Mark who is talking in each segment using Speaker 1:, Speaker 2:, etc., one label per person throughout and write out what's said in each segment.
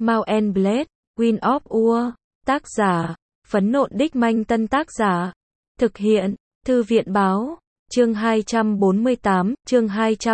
Speaker 1: Mount and Blade, Wind of War, tác giả, Phấn Nộn Đích Manh Tân tác giả, thực hiện, Thư viện Báo, chương 248, chương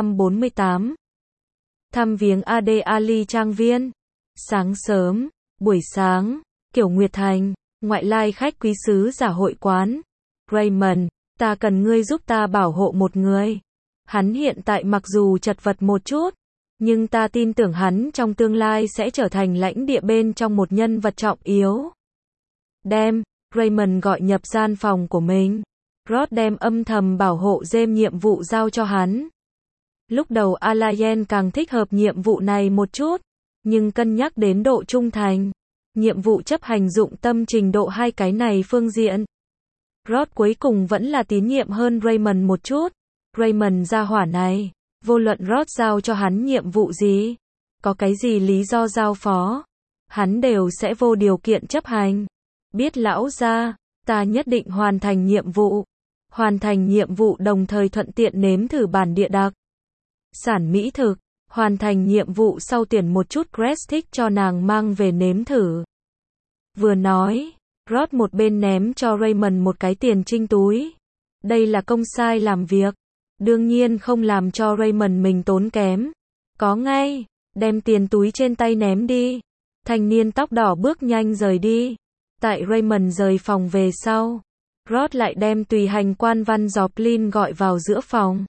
Speaker 1: 248. Thăm viếng AD Ali trang viên. Sáng sớm, buổi sáng, Kiểu Nguyệt Thành, ngoại lai khách quý sứ giả hội quán. Raymond, ta cần ngươi giúp ta bảo hộ một người. Hắn hiện tại mặc dù chật vật một chút, nhưng ta tin tưởng hắn trong tương lai sẽ trở thành lãnh địa bên trong một nhân vật trọng yếu. Đem, Raymond gọi nhập gian phòng của mình. Rod đem âm thầm bảo hộ James nhiệm vụ giao cho hắn. Lúc đầu Alayen càng thích hợp nhiệm vụ này một chút, nhưng cân nhắc đến độ trung thành, nhiệm vụ chấp hành dụng tâm trình độ hai cái này phương diện. Rod cuối cùng vẫn là tín nhiệm hơn Raymond một chút. Raymond gia hỏa này, vô luận Rod giao cho hắn nhiệm vụ gì, có cái gì lý do giao phó, hắn đều sẽ vô điều kiện chấp hành. Biết lão gia, ta nhất định hoàn thành nhiệm vụ. Hoàn thành nhiệm vụ đồng thời thuận tiện nếm thử bản địa đặc sản mỹ thực. Hoàn thành nhiệm vụ sau tuyển một chút Grace thích cho nàng mang về nếm thử. Vừa nói, Rod một bên ném cho Raymond một cái tiền trinh túi. Đây là công sai làm việc. Đương nhiên không làm cho Raymond mình tốn kém. Có ngay, đem tiền túi trên tay ném đi. Thanh niên tóc đỏ bước nhanh rời đi. Tại Raymond rời phòng về sau, Rod lại đem tùy hành quan văn Joplin gọi vào giữa phòng.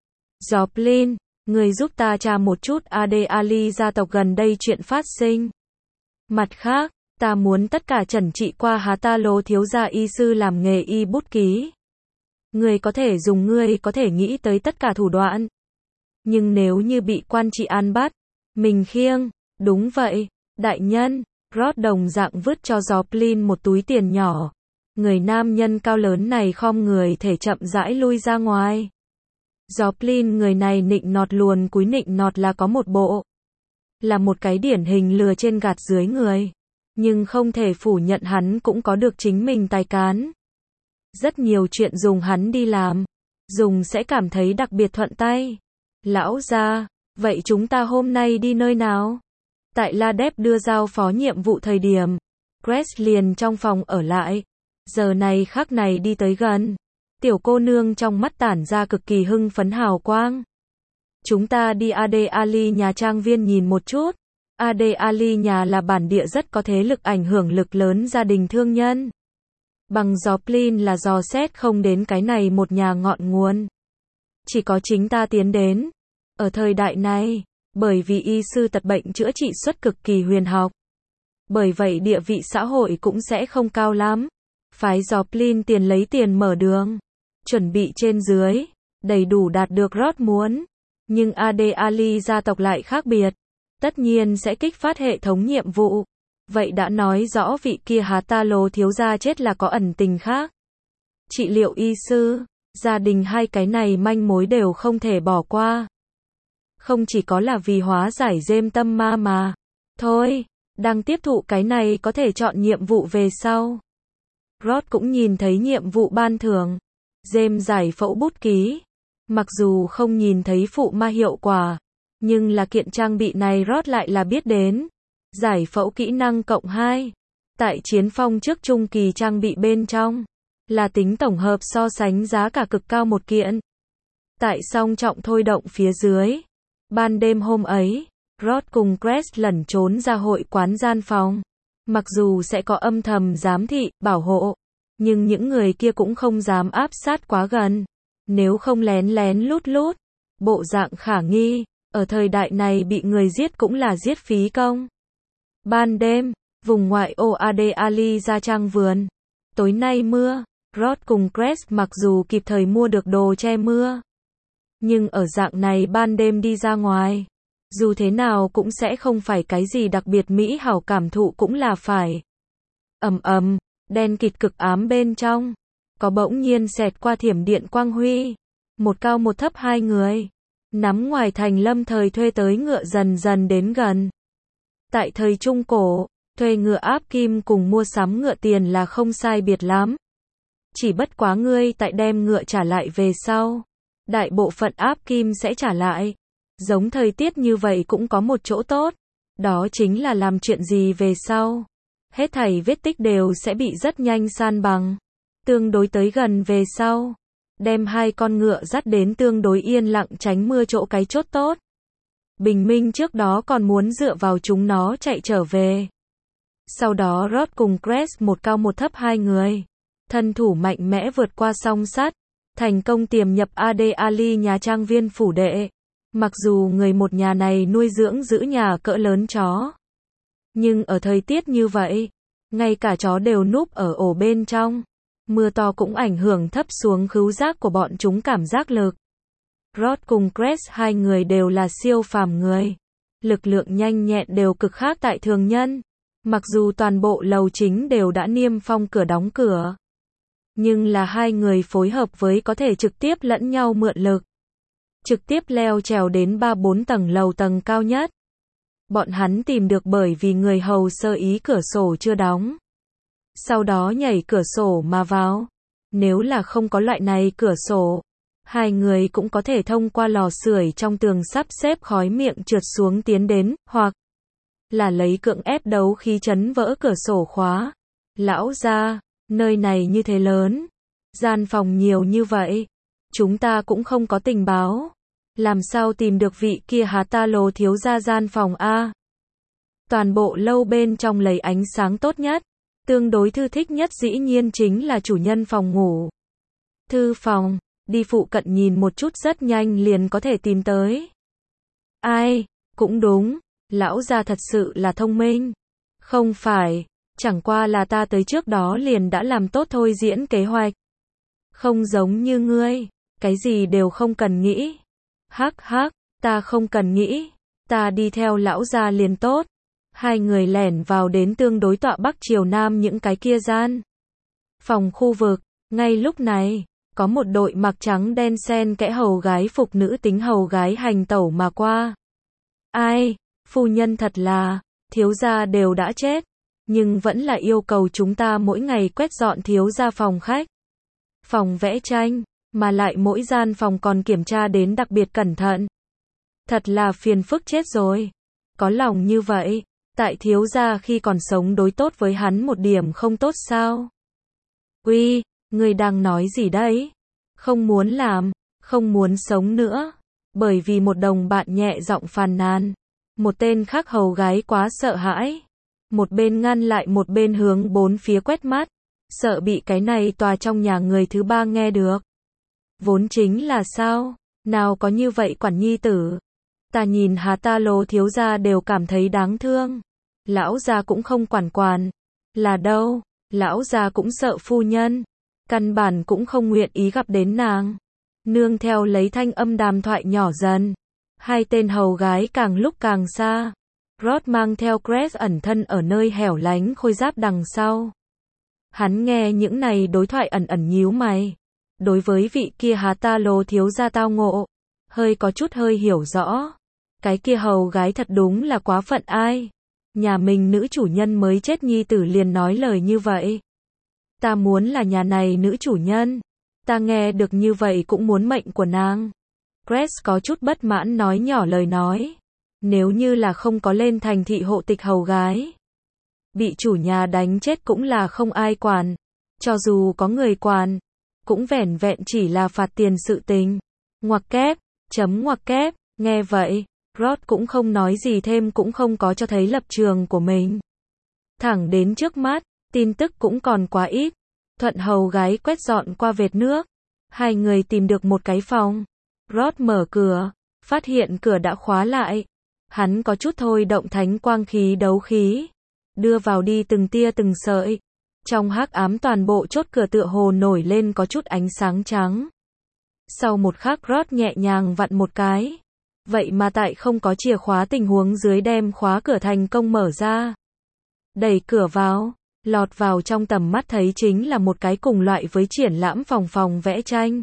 Speaker 1: Joplin, người giúp ta tra một chút AD Ali gia tộc gần đây chuyện phát sinh. Mặt khác, ta muốn tất cả trần trị qua Hatalo thiếu gia y sư làm nghề y bút ký. Người có thể nghĩ tới tất cả thủ đoạn. Nhưng nếu như bị quan trị an bắt, mình khiêng. Đúng vậy, đại nhân. Rod đồng dạng vứt cho Joplin một túi tiền nhỏ. Người nam nhân cao lớn này khom người thể chậm rãi lui ra ngoài. Joplin người này nịnh nọt luồn cúi nịnh nọt là có một bộ. Là một cái điển hình lừa trên gạt dưới người. Nhưng không thể phủ nhận hắn cũng có được chính mình tài cán. Rất nhiều chuyện dùng hắn đi làm. Dùng sẽ cảm thấy đặc biệt thuận tay. Lão gia, vậy chúng ta hôm nay đi nơi nào? Tại La Đép đưa giao phó nhiệm vụ thời điểm, Grace liền trong phòng ở lại. Giờ này khắc này đi tới gần. Tiểu cô nương trong mắt tản ra cực kỳ hưng phấn hào quang. Chúng ta đi AD Ali nhà trang viên nhìn một chút. AD Ali nhà là bản địa rất có thế lực ảnh hưởng lực lớn gia đình thương nhân. Bằng Joplin là dò xét không đến cái này một nhà ngọn nguồn. Chỉ có chính ta tiến đến. Ở thời đại này, bởi vì y sư tật bệnh chữa trị xuất cực kỳ huyền học. Bởi vậy địa vị xã hội cũng sẽ không cao lắm. Phái Joplin tiền lấy tiền mở đường. Chuẩn bị trên dưới, đầy đủ đạt được Rod muốn. Nhưng AD Ali gia tộc lại khác biệt. Tất nhiên sẽ kích phát hệ thống nhiệm vụ. Vậy đã nói rõ vị kia Hatalo thiếu gia chết là có ẩn tình khác. Trị liệu y sư, gia đình hai cái này manh mối đều không thể bỏ qua. Không chỉ có là vì hóa giải James tâm ma mà. Thôi, đang tiếp thụ cái này có thể chọn nhiệm vụ về sau. Rod cũng nhìn thấy nhiệm vụ ban thưởng. James giải phẫu bút ký. Mặc dù không nhìn thấy phụ ma hiệu quả, nhưng là kiện trang bị này Rod lại là biết đến. Giải phẫu kỹ năng cộng 2. Tại chiến phong trước trung kỳ trang bị bên trong. Là tính tổng hợp so sánh giá cả cực cao một kiện. Tại song trọng thôi động phía dưới. Ban đêm hôm ấy, Rod cùng Grace lẩn trốn ra hội quán gian phòng. Mặc dù sẽ có âm thầm giám thị, bảo hộ. Nhưng những người kia cũng không dám áp sát quá gần. Nếu không lén lén lút lút. Bộ dạng khả nghi. Ở thời đại này bị người giết cũng là giết phí công. Ban đêm, vùng ngoại ô AD Ali ra trang vườn. Tối nay mưa. Rod cùng Grace mặc dù kịp thời mua được đồ che mưa. Nhưng ở dạng này ban đêm đi ra ngoài. Dù thế nào cũng sẽ không phải cái gì đặc biệt mỹ hảo cảm thụ cũng là phải. Đen kịt cực ám bên trong. Có bỗng nhiên xẹt qua thiểm điện quang huy. Một cao một thấp hai người. Nắm ngoài thành lâm thời thuê tới ngựa dần dần đến gần. Tại thời Trung Cổ, thuê ngựa áp kim cùng mua sắm ngựa tiền là không sai biệt lắm. Chỉ bất quá ngươi tại đem ngựa trả lại về sau. Đại bộ phận áp kim sẽ trả lại. Giống thời tiết như vậy cũng có một chỗ tốt. Đó chính là làm chuyện gì về sau. Hết thảy vết tích đều sẽ bị rất nhanh san bằng. Tương đối tới gần về sau. Đem hai con ngựa dắt đến tương đối yên lặng tránh mưa chỗ cái chốt tốt. Bình minh trước đó còn muốn dựa vào chúng nó chạy trở về. Sau đó Rod cùng Crest một cao một thấp hai người. Thân thủ mạnh mẽ vượt qua song sắt. Thành công tiềm nhập Ali nhà trang viên phủ đệ. Mặc dù người một nhà này nuôi dưỡng giữ nhà cỡ lớn chó. Nhưng ở thời tiết như vậy, ngay cả chó đều núp ở ổ bên trong. Mưa to cũng ảnh hưởng thấp xuống khứu giác của bọn chúng cảm giác lực. Rod cùng Crest hai người đều là siêu phàm người. Lực lượng nhanh nhẹn đều cực khác tại thường nhân. Mặc dù toàn bộ lầu chính đều đã niêm phong cửa đóng cửa. Nhưng là hai người phối hợp với có thể trực tiếp lẫn nhau mượn lực. Trực tiếp leo trèo đến 3-4 tầng lầu tầng cao nhất. Bọn hắn tìm được bởi vì người hầu sơ ý cửa sổ chưa đóng. Sau đó nhảy cửa sổ mà vào. Nếu là không có loại này cửa sổ, hai người cũng có thể thông qua lò sưởi trong tường sắp xếp khói miệng trượt xuống tiến đến, hoặc là lấy cưỡng ép đấu khí chấn vỡ cửa sổ khóa. Lão gia, nơi này như thế lớn, gian phòng nhiều như vậy, chúng ta cũng không có tình báo. Làm sao tìm được vị kia Hà Ta Lô thiếu gia gian phòng a? Toàn bộ lâu bên trong lấy ánh sáng tốt nhất, tương đối thư thích nhất dĩ nhiên chính là chủ nhân phòng ngủ. Thư phòng, đi phụ cận nhìn một chút rất nhanh liền có thể tìm tới. Ai, cũng đúng, lão gia thật sự là thông minh. Không phải, chẳng qua là ta tới trước đó liền đã làm tốt thôi diễn kế hoạch. Không giống như ngươi, cái gì đều không cần nghĩ. Hắc hắc, ta không cần nghĩ, ta đi theo lão gia liền tốt. Hai người lẻn vào đến tương đối tọa bắc chiều nam những cái kia gian phòng khu vực. Ngay lúc này, có một đội mặc trắng đen xen kẽ hầu gái phục nữ tính hầu gái hành tẩu mà qua. Ai, phu nhân thật là, thiếu gia đều đã chết, nhưng vẫn là yêu cầu chúng ta mỗi ngày quét dọn thiếu gia phòng khách, phòng vẽ tranh, mà lại mỗi gian phòng còn kiểm tra đến đặc biệt cẩn thận. Thật là phiền phức chết rồi. Có lòng như vậy, tại thiếu gia khi còn sống đối tốt với hắn một điểm không tốt sao? Uy, người đang nói gì đấy? Không muốn làm, không muốn sống nữa. Bởi vì một đồng bạn nhẹ giọng phàn nàn. Một tên khác hầu gái quá sợ hãi. Một bên ngăn lại một bên hướng bốn phía quét mắt. Sợ bị cái này tòa trong nhà người thứ ba nghe được. Vốn chính là sao? Nào có như vậy quản nhi tử. Ta nhìn Hà Ta Lô thiếu gia đều cảm thấy đáng thương. Lão gia cũng không quản. Là đâu, lão gia cũng sợ phu nhân. Căn bản cũng không nguyện ý gặp đến nàng. Nương theo lấy thanh âm đàm thoại nhỏ dần. Hai tên hầu gái càng lúc càng xa. Rod mang theo Crest ẩn thân ở nơi hẻo lánh khôi giáp đằng sau. Hắn nghe những này đối thoại ẩn ẩn nhíu mày. Đối với vị kia Hà Ta Lô thiếu gia tao ngộ, hơi có chút hơi hiểu rõ. Cái kia hầu gái thật đúng là quá phận ai. Nhà mình nữ chủ nhân mới chết nhi tử liền nói lời như vậy. Ta muốn là nhà này nữ chủ nhân. Ta nghe được như vậy cũng muốn mệnh của nàng. Crest có chút bất mãn nói nhỏ lời nói. Nếu như là không có lên thành thị hộ tịch hầu gái, bị chủ nhà đánh chết cũng là không ai quản. Cho dù có người quản, cũng vẻn vẹn chỉ là phạt tiền sự tình. Ngoặc kép, ngoặc kép, nghe vậy, Rod cũng không nói gì thêm cũng không có cho thấy lập trường của mình. Thẳng đến trước mắt, tin tức cũng còn quá ít. Thuận hầu gái quét dọn qua vệt nước. Hai người tìm được một cái phòng. Rod mở cửa, phát hiện cửa đã khóa lại. Hắn có chút thôi động thánh quang khí đấu khí. Đưa vào đi từng tia từng sợi. Trong hắc ám toàn bộ chốt cửa tựa hồ nổi lên có chút ánh sáng trắng. Sau một khắc Rod nhẹ nhàng vặn một cái. Vậy mà tại không có chìa khóa tình huống dưới đem khóa cửa thành công mở ra. Đẩy cửa vào, lọt vào trong tầm mắt thấy chính là một cái cùng loại với triển lãm phòng vẽ tranh.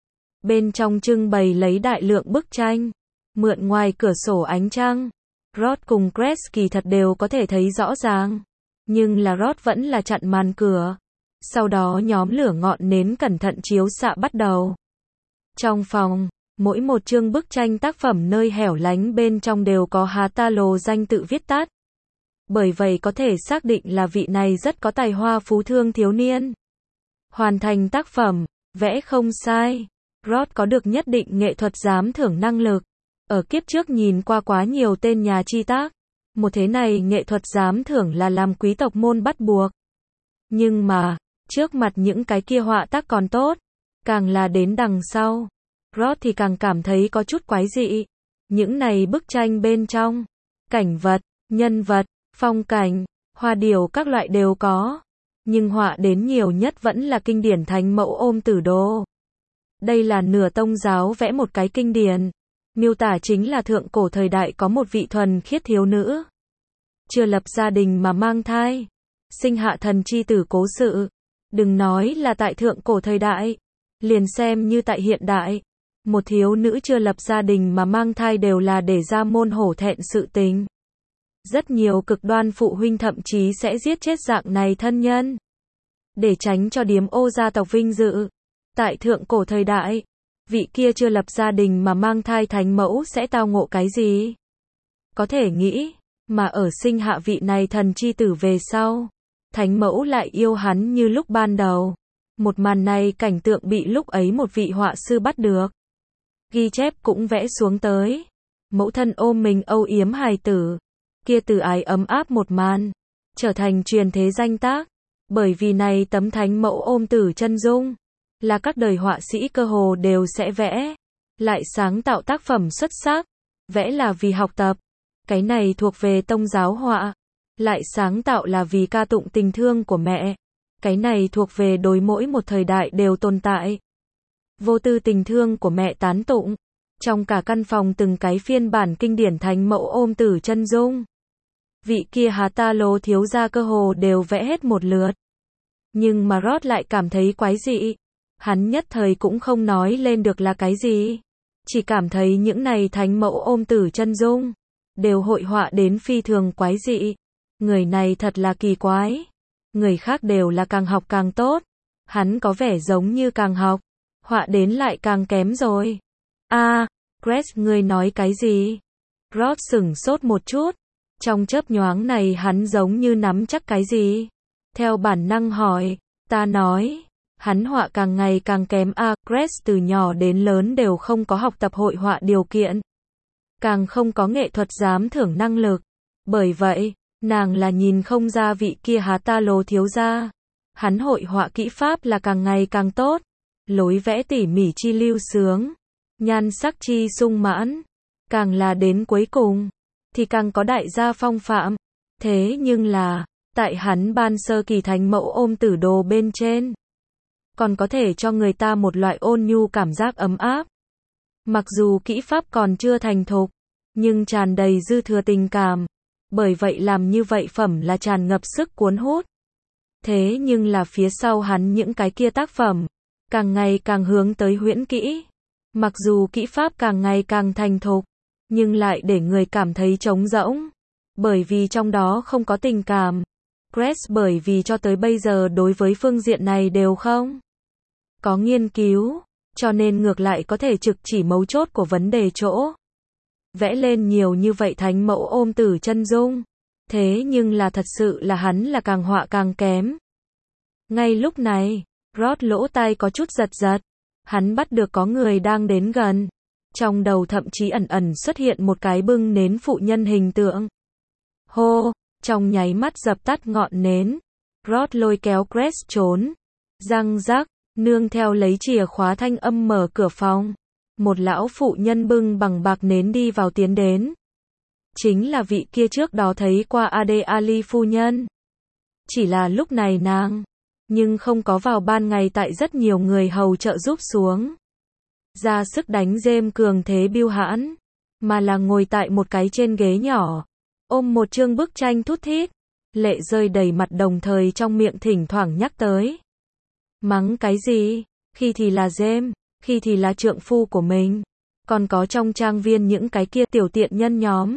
Speaker 1: Bên trong trưng bày lấy đại lượng bức tranh. Mượn ngoài cửa sổ ánh trăng. Rod cùng Crest kỳ thật đều có thể thấy rõ ràng. Nhưng là Rod vẫn là chặn màn cửa. Sau đó nhóm lửa ngọn nến cẩn thận chiếu xạ bắt đầu. Trong phòng, Mỗi một chương bức tranh tác phẩm nơi hẻo lánh bên trong đều có Hatalo danh tự viết tắt. Bởi vậy có thể xác định là vị này rất có tài hoa phú thương thiếu niên. Hoàn thành tác phẩm, vẽ không sai. Roth có được nhất định nghệ thuật giám thưởng năng lực. Ở kiếp trước nhìn qua quá nhiều tên nhà chi tác. Một thế này nghệ thuật giám thưởng là làm quý tộc môn bắt buộc. Nhưng mà, trước mặt những cái kia họa tác còn tốt. Càng là đến đằng sau. Roth thì càng cảm thấy có chút quái dị. Những này bức tranh bên trong. Cảnh vật, nhân vật, phong cảnh, hoa điểu các loại đều có. Nhưng họa đến nhiều nhất vẫn là kinh điển thánh mẫu ôm tử đồ. Đây là nửa tông giáo vẽ một cái kinh điển. Miêu tả chính là thượng cổ thời đại có một vị thuần khiết thiếu nữ. Chưa lập gia đình mà mang thai. Sinh hạ thần chi tử cố sự. Đừng nói là tại thượng cổ thời đại. Liền xem như tại hiện đại. Một thiếu nữ chưa lập gia đình mà mang thai đều là để ra môn hổ thẹn sự tình. Rất nhiều cực đoan phụ huynh thậm chí sẽ giết chết dạng này thân nhân. Để tránh cho điếm ô gia tộc vinh dự. Tại thượng cổ thời đại, vị kia chưa lập gia đình mà mang thai thánh mẫu sẽ tao ngộ cái gì? Có thể nghĩ, mà ở sinh hạ vị này thần chi tử về sau, thánh mẫu lại yêu hắn như lúc ban đầu. Một màn này cảnh tượng bị lúc ấy một vị họa sư bắt được. Ghi chép cũng vẽ xuống tới. Mẫu thân ôm mình âu yếm hài tử. Kia từ ái ấm áp một màn. Trở thành truyền thế danh tác. Bởi vì này tấm thánh mẫu ôm tử chân dung. Là các đời họa sĩ cơ hồ đều sẽ vẽ. Lại sáng tạo tác phẩm xuất sắc. Vẽ là vì học tập. Cái này thuộc về tông giáo họa. Lại sáng tạo là vì ca tụng tình thương của mẹ. Cái này thuộc về đối mỗi một thời đại đều tồn tại. Vô tư tình thương của mẹ tán tụng. Trong cả căn phòng từng cái phiên bản kinh điển thánh mẫu ôm tử chân dung. Vị kia Hatalo thiếu gia cơ hồ đều vẽ hết một lượt. Nhưng mà Roth lại cảm thấy quái dị. Hắn nhất thời cũng không nói lên được là cái gì. Chỉ cảm thấy những này thánh mẫu ôm tử chân dung. Đều hội họa đến phi thường quái dị. Người này thật là kỳ quái. Người khác đều là càng học càng tốt. Hắn có vẻ giống như càng học. Họa đến lại càng kém rồi. Grace ngươi nói cái gì? Roth sửng sốt một chút. Trong chớp nhoáng này hắn giống như nắm chắc cái gì. Theo bản năng hỏi. Ta nói. Hắn họa càng ngày càng kém Grace từ nhỏ đến lớn đều không có học tập hội họa điều kiện. Càng không có nghệ thuật giám thưởng năng lực. Bởi vậy, nàng là nhìn không ra vị kia Hatalo thiếu gia. Hắn hội họa kỹ pháp là càng ngày càng tốt. Lối vẽ tỉ mỉ chi lưu sướng. Nhan sắc chi sung mãn. Càng là đến cuối cùng. Thì càng có đại gia phong phạm. Thế nhưng là. Tại hắn ban sơ kỳ thánh mẫu ôm tử đồ bên trên. Còn có thể cho người ta một loại ôn nhu cảm giác ấm áp. Mặc dù kỹ pháp còn chưa thành thục. Nhưng tràn đầy dư thừa tình cảm. Bởi vậy làm như vậy phẩm là tràn ngập sức cuốn hút. Thế nhưng là phía sau hắn những cái kia tác phẩm. Càng ngày càng hướng tới huyễn kỹ. Mặc dù kỹ pháp càng ngày càng thành thục. Nhưng lại để người cảm thấy trống rỗng. Bởi vì trong đó không có tình cảm. Grace bởi vì cho tới bây giờ đối với phương diện này đều không có nghiên cứu. Cho nên ngược lại có thể trực chỉ mấu chốt của vấn đề chỗ. Vẽ lên nhiều như vậy thánh mẫu ôm tử chân dung. Thế nhưng là thật sự là hắn là càng họa càng kém. Ngay lúc này, Roth lỗ tai có chút giật giật. Hắn bắt được có người đang đến gần. Trong đầu thậm chí ẩn ẩn xuất hiện một cái bưng nến phụ nhân hình tượng. Hô, trong nháy mắt dập tắt ngọn nến. Roth lôi kéo Grace trốn. Răng rắc, nương theo lấy chìa khóa thanh âm mở cửa phòng. Một lão phụ nhân bưng bằng bạc nến đi vào tiến đến. Chính là vị kia trước đó thấy qua Ade Ali phu nhân. Chỉ là lúc này nàng. Nhưng không có vào ban ngày tại rất nhiều người hầu trợ giúp xuống. Ra sức đánh rêm cường thế biêu hãn. Mà là ngồi tại một cái trên ghế nhỏ. Ôm một chương bức tranh thút thít. Lệ rơi đầy mặt đồng thời trong miệng thỉnh thoảng nhắc tới. Mắng cái gì? Khi thì là rêm. Khi thì là trượng phu của mình. Còn có trong trang viên những cái kia tiểu tiện nhân nhóm.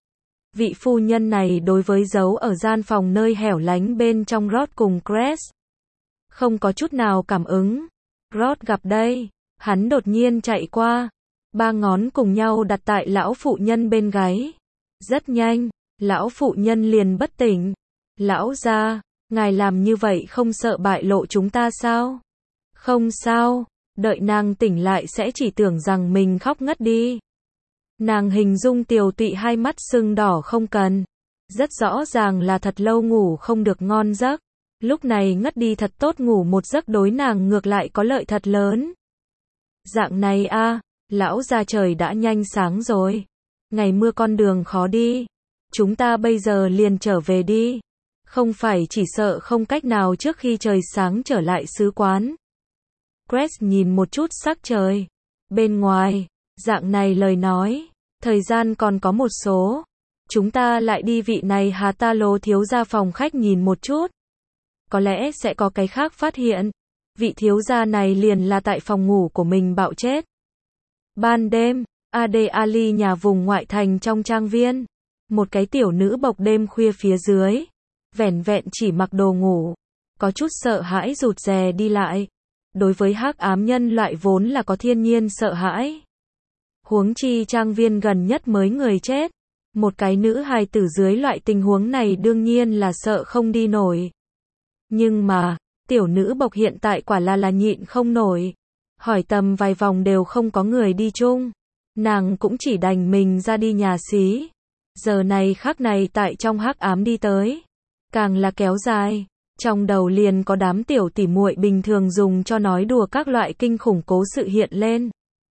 Speaker 1: Vị phu nhân này đối với giấu ở gian phòng nơi hẻo lánh bên trong Roth cùng Grace. Không có chút nào cảm ứng. Roth gặp đây. Hắn đột nhiên chạy qua. ba ngón cùng nhau đặt tại lão phụ nhân bên gáy. Rất nhanh, lão phụ nhân liền bất tỉnh. Lão gia, ngài làm như vậy không sợ bại lộ chúng ta sao? Không sao, đợi nàng tỉnh lại sẽ chỉ tưởng rằng mình khóc ngất đi. Nàng hình dung Tiều Tụy hai mắt sưng đỏ không cần. Rất rõ ràng là thật lâu ngủ không được ngon giấc. Lúc này ngất đi thật tốt, ngủ một giấc đối nàng ngược lại có lợi thật lớn. Dạng này a, lão gia, trời đã nhanh sáng rồi. Ngày mưa con đường khó đi. Chúng ta bây giờ liền trở về đi. Không phải chỉ sợ không cách nào trước khi trời sáng trở lại sứ quán. Grace nhìn một chút sắc trời. Bên ngoài, dạng này lời nói, thời gian còn có một số. Chúng ta lại đi. Vị này Hà Ta Lô thiếu gia phòng khách nhìn một chút. Có lẽ sẽ có cái khác phát hiện. Vị thiếu gia này liền là tại phòng ngủ của mình bạo chết. Ban đêm, Ade Ali nhà vùng ngoại thành trong trang viên. Một cái tiểu nữ bộc đêm khuya phía dưới. Vẻn vẹn chỉ mặc đồ ngủ. Có chút sợ hãi rụt rè đi lại. Đối với hắc ám nhân loại vốn là có thiên nhiên sợ hãi. Huống chi trang viên gần nhất mới người chết. Một cái nữ hài tử dưới loại tình huống này đương nhiên là sợ không đi nổi. Nhưng mà, tiểu nữ bộc hiện tại quả là nhịn không nổi. Hỏi tầm vài vòng đều không có người đi chung. Nàng cũng chỉ đành mình ra đi nhà xí. Giờ này khắc này tại trong hắc ám đi tới. Càng là kéo dài. Trong đầu liền có đám tiểu tỉ muội bình thường dùng cho nói đùa các loại kinh khủng cố sự hiện lên.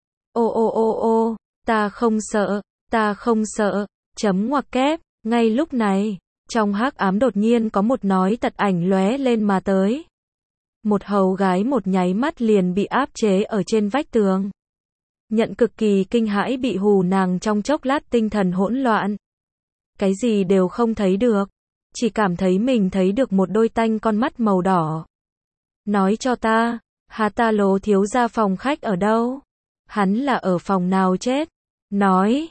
Speaker 1: Ô, ta không sợ, ta không sợ, chấm ngoặc kép. Ngay lúc này, trong hắc ám đột nhiên có một nói tật ảnh lóe lên mà tới. Một hầu gái một nháy mắt liền bị áp chế ở trên vách tường. Nhận cực kỳ kinh hãi bị hù, nàng trong chốc lát tinh thần hỗn loạn. Cái gì đều không thấy được. Chỉ cảm thấy mình thấy được một đôi tanh con mắt màu đỏ. Nói cho ta, Hà Ta Lô thiếu gia phòng khách ở đâu? Hắn là ở phòng nào chết? Nói,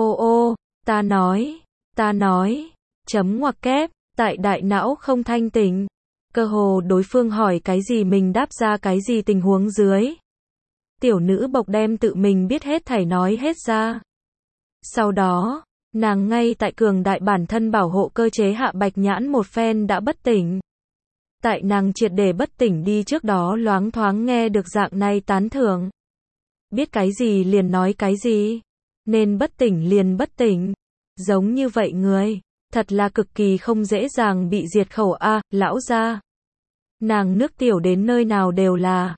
Speaker 1: ta nói, chấm ngoặc kép, tại đại não không thanh tỉnh. Cơ hồ đối phương hỏi cái gì mình đáp ra cái gì tình huống dưới. Tiểu nữ bộc đem tự mình biết hết thảy nói hết ra. Sau đó, nàng ngay tại cường đại bản thân bảo hộ cơ chế hạ bạch nhãn một phen đã bất tỉnh. Tại nàng triệt để bất tỉnh đi trước đó loáng thoáng nghe được dạng này tán thưởng. Biết cái gì liền nói cái gì. Nên bất tỉnh liền bất tỉnh. Giống như vậy người, thật là cực kỳ không dễ dàng bị diệt khẩu a, lão gia. Nàng nước tiểu đến nơi nào đều là.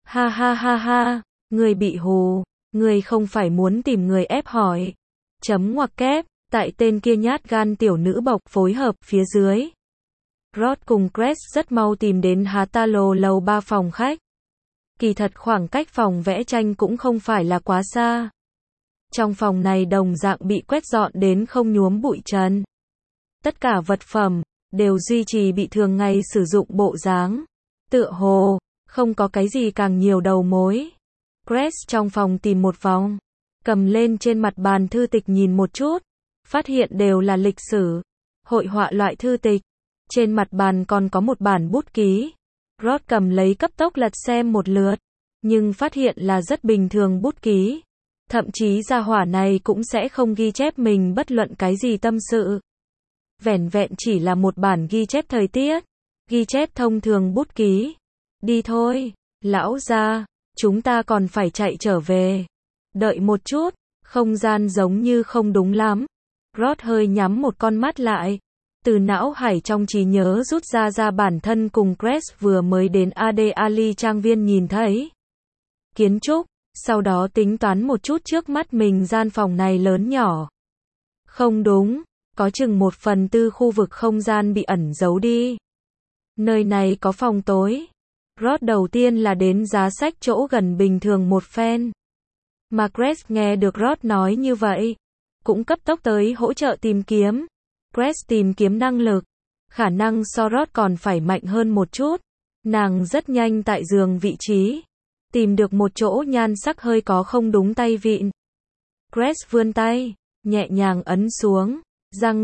Speaker 1: Ha, người bị hù, người không phải muốn tìm người ép hỏi. Chấm ngoặc kép, tại tên kia nhát gan tiểu nữ bộc phối hợp phía dưới. Rod cùng Grace rất mau tìm đến Hà Ta Lô lầu 3 phòng khách. Kỳ thật khoảng cách phòng vẽ tranh cũng không phải là quá xa. Trong phòng này đồng dạng bị quét dọn đến không nhuốm bụi trần. Tất cả vật phẩm đều duy trì bị thường ngày sử dụng bộ dáng. Tựa hồ không có cái gì càng nhiều đầu mối. Grace trong phòng tìm một vòng, cầm lên trên mặt bàn thư tịch nhìn một chút, phát hiện đều là lịch sử, hội họa loại thư tịch. Trên mặt bàn còn có một bản bút ký. Rod cầm lấy cấp tốc lật xem một lượt, nhưng phát hiện là rất bình thường bút ký. Thậm chí gia hỏa này cũng sẽ không ghi chép mình bất luận cái gì tâm sự. Vẻn vẹn chỉ là một bản ghi chép thời tiết, ghi chép thông thường bút ký. Đi thôi, lão gia, chúng ta còn phải chạy trở về. Đợi một chút, không gian giống như không đúng lắm. Rod hơi nhắm một con mắt lại. Từ não hải trong trí nhớ rút ra bản thân cùng Grace vừa mới đến Ade Ali trang viên nhìn thấy. Kiến trúc, sau đó tính toán một chút trước mắt mình gian phòng này lớn nhỏ. Không đúng, có chừng 1/4 khu vực không gian bị ẩn giấu đi. Nơi này có phòng tối. Rod đầu tiên là đến giá sách chỗ gần bình thường một phen. Mà Grace nghe được Rod nói như vậy, cũng cấp tốc tới hỗ trợ tìm kiếm. Grace tìm kiếm năng lực, khả năng so Rod còn phải mạnh hơn một chút. Nàng rất nhanh tại giường vị trí, tìm được một chỗ nhan sắc hơi có không đúng tay vịn. Grace vươn tay, nhẹ nhàng ấn xuống, răng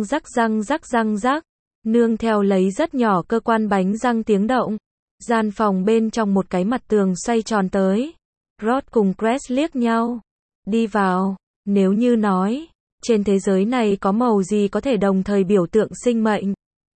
Speaker 1: rắc, nương theo lấy rất nhỏ cơ quan bánh răng tiếng động. Gian phòng bên trong một cái mặt tường xoay tròn tới. Rod cùng Grace liếc nhau. đi vào. Nếu như nói, trên thế giới này có màu gì có thể đồng thời biểu tượng sinh mệnh,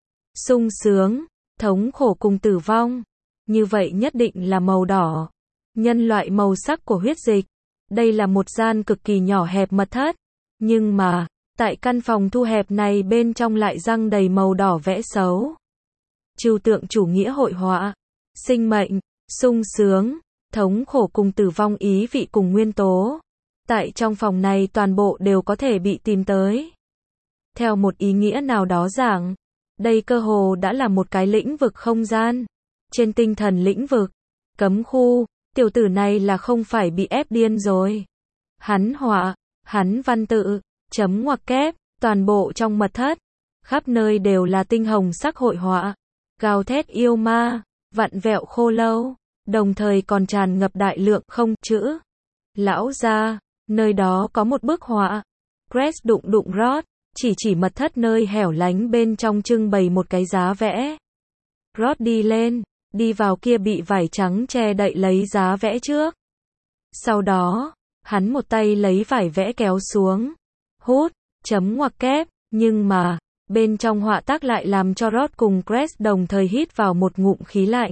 Speaker 1: sung sướng, thống khổ cùng tử vong, như vậy nhất định là màu đỏ. Nhân loại màu sắc của huyết dịch. Đây là một gian cực kỳ nhỏ hẹp mật thất. Nhưng mà, tại căn phòng thu hẹp này bên trong lại răng đầy màu đỏ vẽ xấu. Trừu tượng chủ nghĩa hội họa. Sinh mệnh, sung sướng, thống khổ cùng tử vong ý vị cùng nguyên tố. Tại trong phòng này toàn bộ đều có thể bị tìm tới. Theo một ý nghĩa nào đó giảng, đây cơ hồ đã là một cái lĩnh vực không gian. Trên tinh thần lĩnh vực, cấm khu, tiểu tử này là không phải bị ép điên rồi. Hắn họa, hắn văn tự, chấm ngoặc kép, toàn bộ trong mật thất. Khắp nơi đều là tinh hồng sắc hội họa. Gào thét yêu ma, vặn vẹo khô lâu, đồng thời còn tràn ngập đại lượng không chữ. Lão gia, nơi đó có một bức họa. Crest đụng đụng Rod, chỉ mật thất nơi hẻo lánh bên trong trưng bày một cái giá vẽ. Rod đi lên, đi vào kia bị vải trắng che đậy lấy giá vẽ trước. Sau đó, hắn một tay lấy vải vẽ kéo xuống, hút, chấm ngoặc kép, nhưng mà, bên trong họa tác lại làm cho Rod cùng Crest đồng thời hít vào một ngụm khí lạnh.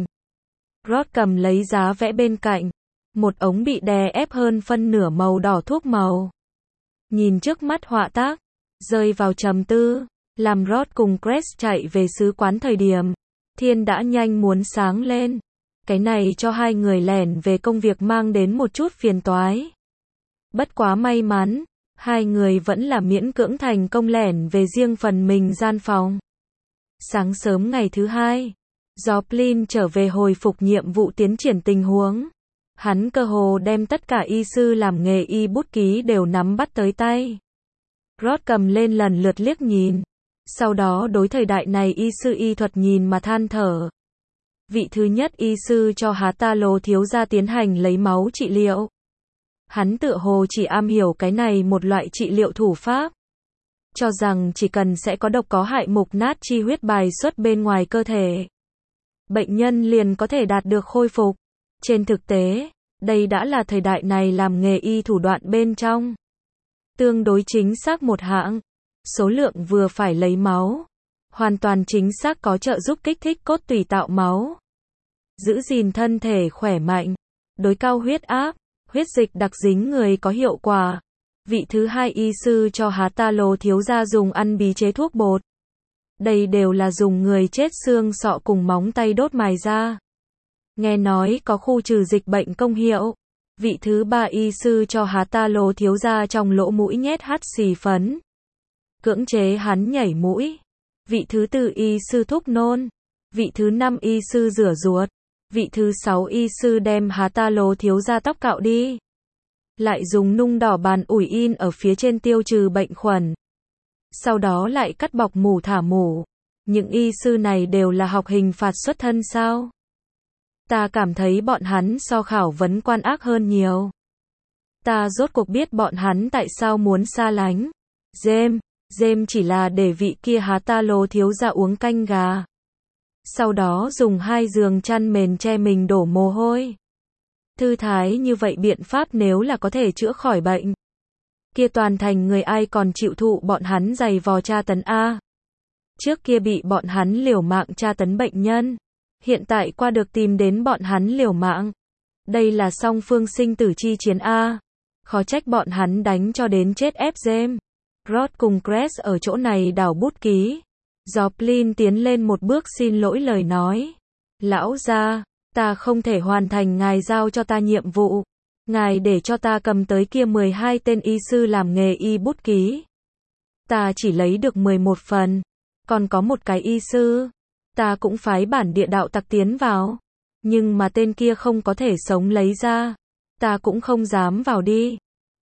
Speaker 1: Rod cầm lấy giá vẽ bên cạnh, một ống bị đè ép hơn phân nửa màu đỏ thuốc màu. Nhìn trước mắt họa tác, rơi vào trầm tư, làm Rod cùng Crest chạy về sứ quán thời điểm, thiên đã nhanh muốn sáng lên. Cái này cho hai người lẻn về công việc mang đến một chút phiền toái. Bất quá may mắn, hai người vẫn là miễn cưỡng thành công lẻn về riêng phần mình gian phòng. Sáng sớm ngày thứ hai, Joplin trở về hồi phục nhiệm vụ tiến triển tình huống. Hắn cơ hồ đem tất cả y sư làm nghề y bút ký đều nắm bắt tới tay. Rod cầm lên lần lượt liếc nhìn. Sau đó đối thời đại này y sư y thuật nhìn mà than thở. Vị thứ nhất y sư cho Hatalo thiếu gia tiến hành lấy máu trị liệu. Hắn tựa hồ chỉ am hiểu cái này một loại trị liệu thủ pháp. Cho rằng chỉ cần sẽ có độc có hại mục nát chi huyết bài xuất bên ngoài cơ thể, bệnh nhân liền có thể đạt được khôi phục. Trên thực tế, đây đã là thời đại này làm nghề y thủ đoạn bên trong tương đối chính xác một hạng. Số lượng vừa phải lấy máu, hoàn toàn chính xác có trợ giúp kích thích cốt tủy tạo máu, giữ gìn thân thể khỏe mạnh, đối cao huyết áp, huyết dịch đặc dính người có hiệu quả. Vị thứ hai y sư cho Hatalo thiếu gia dùng ăn bí chế thuốc bột. Đây đều là dùng người chết xương sọ cùng móng tay đốt mài ra. Nghe nói có khu trừ dịch bệnh công hiệu. Vị thứ ba y sư cho Hatalo thiếu gia trong lỗ mũi nhét hắt xì phấn, cưỡng chế hắn nhảy mũi. Vị thứ tư y sư thuốc nôn. Vị thứ năm y sư rửa ruột. Vị thứ sáu y sư đem Hatalo thiếu gia tóc cạo đi. Lại dùng nung đỏ bàn ủi in ở phía trên tiêu trừ bệnh khuẩn. Sau đó lại cắt bọc mủ thả mủ. Những y sư này đều là học hình phạt xuất thân sao? Ta cảm thấy bọn hắn so khảo vấn quan ác hơn nhiều. Ta rốt cuộc biết bọn hắn tại sao muốn xa lánh. James chỉ là để vị kia Hatalo thiếu gia uống canh gà. Sau đó dùng 2 giường chăn mền che mình đổ mồ hôi. Thư thái như vậy biện pháp nếu là có thể chữa khỏi bệnh, kia toàn thành người ai còn chịu thụ bọn hắn giày vò tra tấn a. Trước kia bị bọn hắn liều mạng tra tấn bệnh nhân, hiện tại qua được tìm đến bọn hắn liều mạng. Đây là song phương sinh tử chi chiến a. Khó trách bọn hắn đánh cho đến chết ép James. Rod cùng Crest ở chỗ này đảo bút ký. Joplin tiến lên một bước xin lỗi lời nói. Lão gia, ta không thể hoàn thành ngài giao cho ta nhiệm vụ. Ngài để cho ta cầm tới kia 12 tên y sư làm nghề y bút ký. Ta chỉ lấy được 11 phần. Còn có một cái y sư. Ta cũng phái bản địa đạo tặc tiến vào. Nhưng mà tên kia không có thể sống lấy ra. Ta cũng không dám vào đi.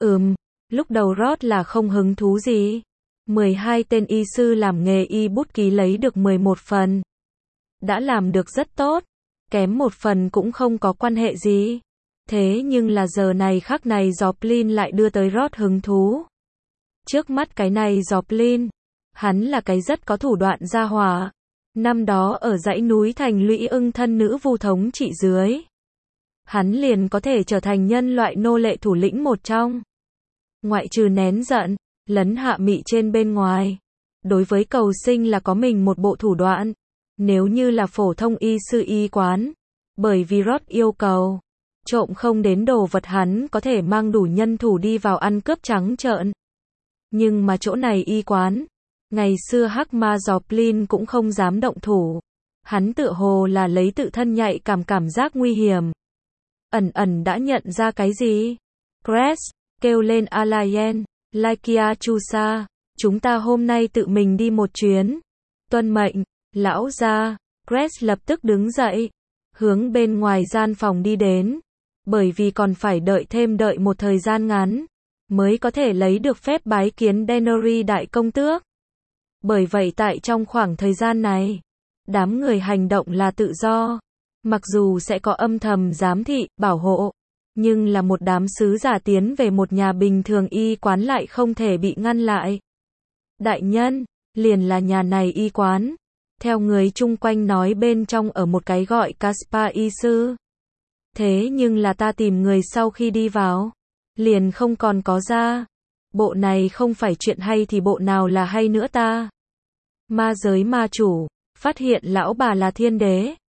Speaker 1: Lúc đầu Rod là không hứng thú gì. 12 tên y sư làm nghề y bút ký lấy được 11 phần. Đã làm được rất tốt. Kém một phần cũng không có quan hệ gì. Thế nhưng là giờ này khắc này Joplin lại đưa tới Rod hứng thú. Trước mắt cái này Joplin, hắn là cái rất có thủ đoạn gia hỏa. Năm đó ở dãy núi thành lũy ưng thân nữ vu thống trị dưới, hắn liền có thể trở thành nhân loại nô lệ thủ lĩnh một trong. ngoại trừ nén giận, lấn hạ mị trên bên ngoài. Đối với cầu sinh là có mình một bộ thủ đoạn. Nếu như là phổ thông y sư y quán, bởi vì Rod yêu cầu, trộm không đến đồ vật hắn có thể mang đủ nhân thủ đi vào ăn cướp trắng trợn. Nhưng mà chỗ này y quán, ngày xưa Hắc Ma Joplin cũng không dám động thủ. Hắn tựa hồ là lấy tự thân nhạy cảm giác nguy hiểm. Ẩn ẩn đã nhận ra cái gì? Cress kêu lên Alayen, Laikia Chusa, chúng ta hôm nay tự mình đi một chuyến. Tuân mệnh, lão gia. Cress lập tức đứng dậy, hướng bên ngoài gian phòng đi đến. Bởi vì còn phải đợi một thời gian ngắn, mới có thể lấy được phép bái kiến Dennery đại công tước. Bởi vậy tại trong khoảng thời gian này, đám người hành động là tự do. Mặc dù sẽ có âm thầm giám thị, bảo hộ, nhưng là một đám sứ giả tiến về một nhà bình thường y quán lại không thể bị ngăn lại. Đại nhân, liền là nhà này y quán. Theo người chung quanh nói bên trong ở một cái gọi Caspar y sư. Thế nhưng là ta tìm người sau khi đi vào, liền không còn có ra. Bộ này không phải chuyện hay thì bộ nào là hay nữa ta? Ma giới ma chủ, phát hiện lão bà là thiên đế.